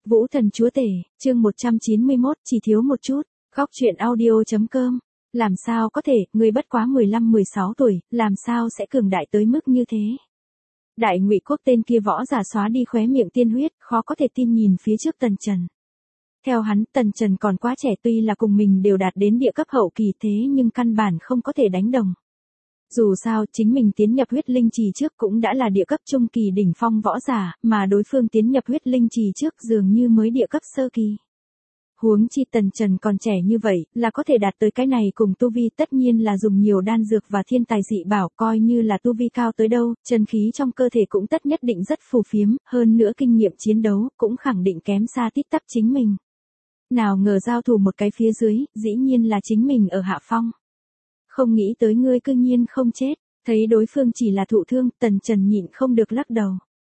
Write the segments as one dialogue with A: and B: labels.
A: Vũ Thần Chúa Tể, chương 191, chỉ thiếu một chút. Góc truyện audio.com. Làm sao có thể, người bất quá 15-16 tuổi, làm sao sẽ cường đại tới mức như thế? Đại Ngụy Quốc tên kia võ giả xóa đi khóe miệng tiên huyết, khó có thể tin nhìn phía trước Tần Trần. Theo hắn, Tần Trần còn quá trẻ, tuy là cùng mình đều đạt đến địa cấp hậu kỳ thế nhưng căn bản không có thể đánh đồng. Dù sao, chính mình tiến nhập huyết linh trì trước cũng đã là địa cấp trung kỳ đỉnh phong võ giả, mà đối phương tiến nhập huyết linh trì trước dường như mới địa cấp sơ kỳ. Huống chi Tần Trần còn trẻ như vậy, là có thể đạt tới cái này cùng tu vi, tất nhiên là dùng nhiều đan dược và thiên tài dị bảo, coi như là tu vi cao tới đâu, chân khí trong cơ thể cũng tất nhất định rất phù phiếm, hơn nữa kinh nghiệm chiến đấu cũng khẳng định kém xa tít tắp chính mình. Nào ngờ giao thủ một cái phía dưới, dĩ nhiên là chính mình ở hạ phong. Không nghĩ tới ngươi cư nhiên không chết, thấy đối phương chỉ là thụ thương, Tần Trần nhịn không được lắc đầu.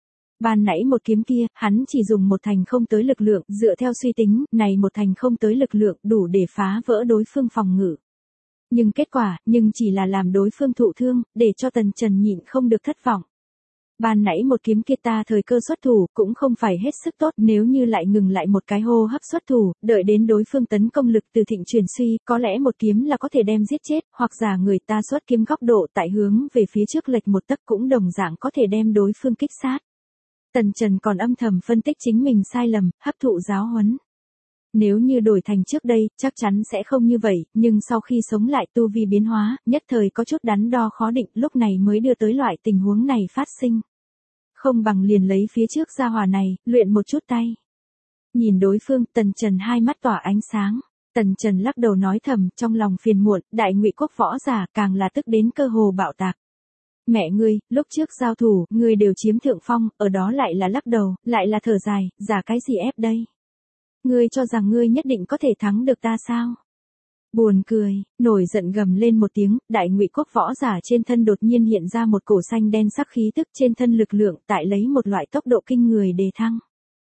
A: Ban nãy một kiếm kia, hắn chỉ dùng một thành không tới lực lượng, dựa theo suy tính, này một thành không tới lực lượng đủ để phá vỡ đối phương phòng ngự. Nhưng kết quả, chỉ là làm đối phương thụ thương, để cho Tần Trần nhịn không được thất vọng. Ban nãy một kiếm kia ta thời cơ xuất thủ, cũng không phải hết sức tốt, nếu như lại ngừng lại một cái hô hấp xuất thủ, đợi đến đối phương tấn công lực từ thịnh chuyển suy, có lẽ một kiếm là có thể đem giết chết, hoặc giả người ta xuất kiếm góc độ tại hướng về phía trước lệch một tấc cũng đồng dạng có thể đem đối phương kích sát. Tần Trần còn âm thầm phân tích chính mình sai lầm, hấp thụ giáo huấn. Nếu như đổi thành trước đây, chắc chắn sẽ không như vậy, nhưng sau khi sống lại tu vi biến hóa, nhất thời có chút đắn đo khó định, lúc này mới đưa tới loại tình huống này phát sinh. Không bằng liền lấy phía trước gia hỏa này, luyện một chút tay. Nhìn đối phương, Tần Trần hai mắt tỏa ánh sáng. Tần Trần lắc đầu nói thầm, trong lòng phiền muộn, Đại Ngụy Quốc võ giả càng là tức đến cơ hồ bạo tạc. Mẹ ngươi, lúc trước giao thủ, ngươi đều chiếm thượng phong, ở đó lại là lắc đầu, lại là thở dài, giả cái gì ép đây? Ngươi cho rằng ngươi nhất định có thể thắng được ta sao? Buồn cười, nổi giận gầm lên một tiếng, Đại Ngụy Quốc võ giả trên thân đột nhiên hiện ra một cổ xanh đen sắc khí tức, trên thân lực lượng tại lấy một loại tốc độ kinh người đề thăng.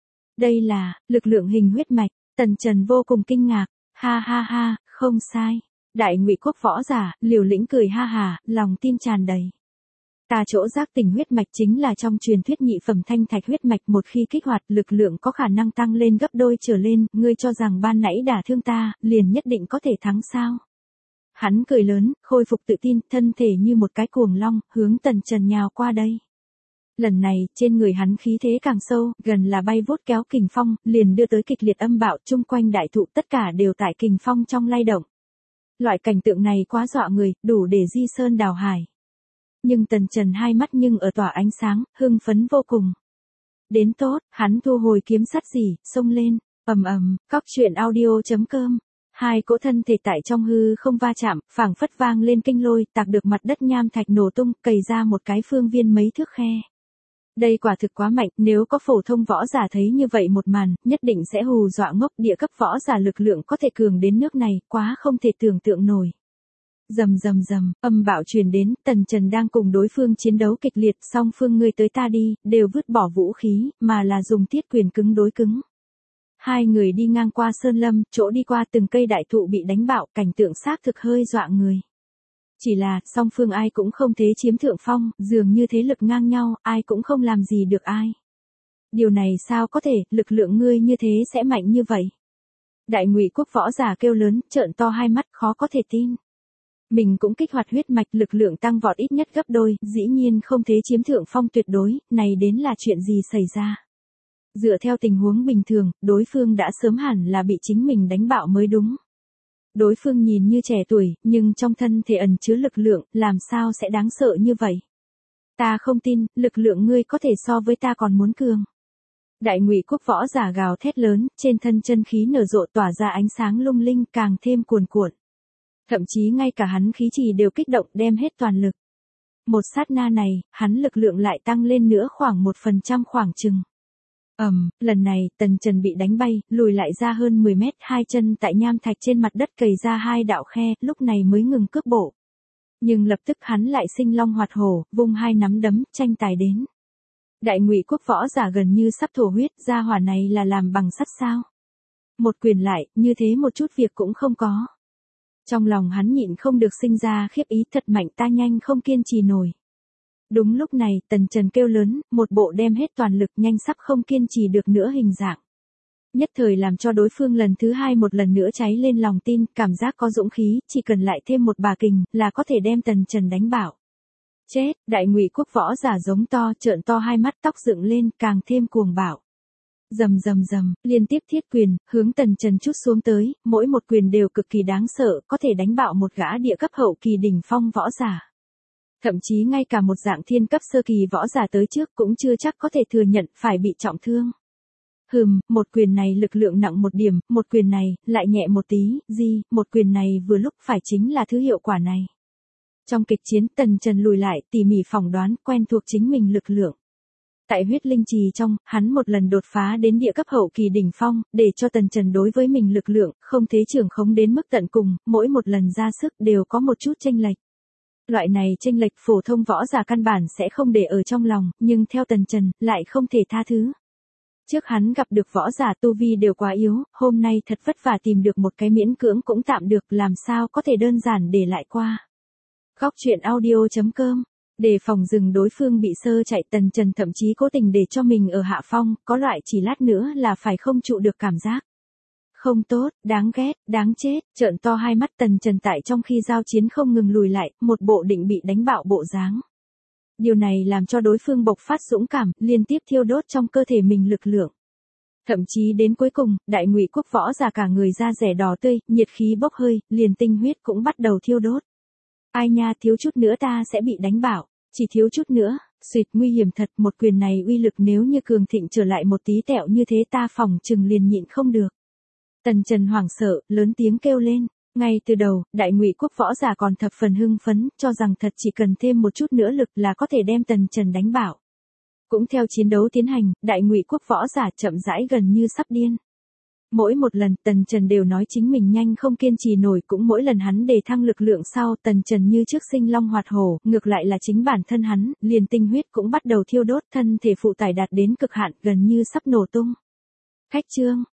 A: Đây là lực lượng hình huyết mạch. Tần Trần vô cùng kinh ngạc, ha ha ha, không sai. Đại Ngụy Quốc võ giả liều lĩnh cười ha hà, lòng tin tràn đầy. Ta chỗ giác tỉnh huyết mạch chính là trong truyền thuyết nhị phẩm thanh thạch huyết mạch, một khi kích hoạt, lực lượng có khả năng tăng lên gấp đôi trở lên, ngươi cho rằng ban nãy đả thương ta, liền nhất định có thể thắng sao? Hắn cười lớn, khôi phục tự tin, thân thể như một cái cuồng long, hướng Tần Trần nhào qua đây. Lần này, trên người hắn khí thế càng sâu, gần là bay vút kéo kình phong, liền đưa tới kịch liệt âm bạo, chung quanh đại thụ tất cả đều tại kình phong trong lay động. Loại cảnh tượng này quá dọa người, đủ để di sơn đào hải. Nhưng Tần Trần hai mắt ở tỏa ánh sáng, hưng phấn vô cùng. Đến tốt, hắn thu hồi kiếm sắt dỉ, xông lên, ầm ầm, góc truyện audio.com. Hai cỗ thân thể tại trong hư không va chạm, phảng phất vang lên kinh lôi, tạc được mặt đất nham thạch nổ tung, cày ra một cái phương viên mấy thước khe. Đây quả thực quá mạnh, nếu có phổ thông võ giả thấy như vậy một màn, nhất định sẽ hù dọa ngốc, địa cấp võ giả lực lượng có thể cường đến nước này, quá không thể tưởng tượng nổi. Rầm rầm rầm, âm bạo truyền đến, Tần Trần đang cùng đối phương chiến đấu kịch liệt, song phương ngươi tới ta đi, đều vứt bỏ vũ khí, mà là dùng thiết quyền cứng đối cứng. Hai người đi ngang qua sơn lâm, chỗ đi qua từng cây đại thụ bị đánh bạo, cảnh tượng xác thực hơi dọa người. Chỉ là, song phương ai cũng không thế chiếm thượng phong, dường như thế lực ngang nhau, ai cũng không làm gì được ai. Điều này sao có thể, lực lượng ngươi như thế sẽ mạnh như vậy? Đại Ngụy Quốc võ giả kêu lớn, trợn to hai mắt, khó có thể tin. Mình cũng kích hoạt huyết mạch, lực lượng tăng vọt ít nhất gấp đôi, dĩ nhiên không thế chiếm thượng phong tuyệt đối, này đến là chuyện gì xảy ra? Dựa theo tình huống bình thường, đối phương đã sớm hẳn là bị chính mình đánh bạo mới đúng. Đối phương nhìn như trẻ tuổi, nhưng trong thân thể ẩn chứa lực lượng, làm sao sẽ đáng sợ như vậy? Ta không tin, lực lượng ngươi có thể so với ta còn muốn cường. Đại Ngụy Quốc võ giả gào thét lớn, trên thân chân khí nở rộ tỏa ra ánh sáng lung linh, càng thêm cuồn cuộn. Thậm chí ngay cả hắn khí trì đều kích động, đem hết toàn lực. Một sát na này, hắn lực lượng lại tăng lên nữa khoảng 1% khoảng chừng. Lần này, Tần Trần bị đánh bay, lùi lại ra hơn 10 mét, hai chân tại nham thạch trên mặt đất cày ra hai đạo khe, lúc này mới ngừng cước bộ. Nhưng lập tức hắn lại sinh long hoạt hổ, vung hai nắm đấm, tranh tài đến. Đại Ngụy Quốc võ giả gần như sắp thổ huyết, gia hỏa này là làm bằng sắt sao? Một quyền lại, như thế một chút việc cũng không có. Trong lòng hắn nhịn không được sinh ra khiếp ý, thật mạnh, ta nhanh không kiên trì nổi. Đúng lúc này, Tần Trần kêu lớn, một bộ đem hết toàn lực, nhanh sắp không kiên trì được nữa hình dạng. Nhất thời làm cho đối phương lần thứ hai một lần nữa cháy lên lòng tin, cảm giác có dũng khí, chỉ cần lại thêm một bà kình, là có thể đem Tần Trần đánh bảo. Chết, Đại Ngụy Quốc võ giả giống to, trợn to hai mắt, tóc dựng lên, càng thêm cuồng bạo. Rầm rầm rầm, liên tiếp thiết quyền, hướng Tần Trần trút xuống tới, mỗi một quyền đều cực kỳ đáng sợ, có thể đánh bạo một gã địa cấp hậu kỳ đỉnh phong võ giả. Thậm chí ngay cả một dạng thiên cấp sơ kỳ võ giả tới trước cũng chưa chắc có thể thừa nhận phải bị trọng thương. Một quyền này lực lượng nặng một điểm, một quyền này, lại nhẹ một tí, một quyền này vừa lúc phải chính là thứ hiệu quả này. Trong kịch chiến Tần Trần lùi lại, tỉ mỉ phỏng đoán, quen thuộc chính mình lực lượng. Tại huyết linh trì trong, hắn một lần đột phá đến địa cấp hậu kỳ đỉnh phong, để cho Tần Trần đối với mình lực lượng, không thế trưởng khống đến mức tận cùng, mỗi một lần ra sức đều có một chút chênh lệch. Loại này chênh lệch phổ thông võ giả căn bản sẽ không để ở trong lòng, nhưng theo Tần Trần, lại không thể tha thứ. Trước hắn gặp được võ giả tu vi đều quá yếu, hôm nay thật vất vả tìm được một cái miễn cưỡng cũng tạm được, làm sao có thể đơn giản để lại qua. Góc truyện audio.com. Để phòng dừng đối phương bị sơ chạy, Tần Trần thậm chí cố tình để cho mình ở hạ phong, có loại chỉ lát nữa là phải không trụ được cảm giác. Không tốt, đáng ghét, đáng chết, trợn to hai mắt Tần Trần tại trong khi giao chiến không ngừng lùi lại, một bộ định bị đánh bạo bộ dáng. Điều này làm cho đối phương bộc phát dũng cảm, liên tiếp thiêu đốt trong cơ thể mình lực lượng. Thậm chí đến cuối cùng, Đại Ngụy Quốc võ giả cả người da rẻ đỏ tươi, nhiệt khí bốc hơi, liền tinh huyết cũng bắt đầu thiêu đốt. Ai nha, thiếu chút nữa ta sẽ bị đánh bảo, chỉ thiếu chút nữa, suýt, nguy hiểm thật, một quyền này uy lực nếu như cường thịnh trở lại một tí tẹo như thế ta phòng chừng liền nhịn không được. Tần Trần hoảng sợ, lớn tiếng kêu lên. Ngay từ đầu, Đại Ngụy Quốc võ giả còn thập phần hưng phấn, cho rằng thật chỉ cần thêm một chút nữa lực là có thể đem Tần Trần đánh bảo. Cũng theo chiến đấu tiến hành, Đại Ngụy Quốc võ giả chậm rãi gần như sắp điên. Mỗi một lần Tần Trần đều nói chính mình nhanh không kiên trì nổi, cũng mỗi lần hắn đề thăng lực lượng sau Tần Trần như trước sinh long hoạt hổ, ngược lại là chính bản thân hắn, liền tinh huyết cũng bắt đầu thiêu đốt, thân thể phụ tải đạt đến cực hạn gần như sắp nổ tung. Khách chương,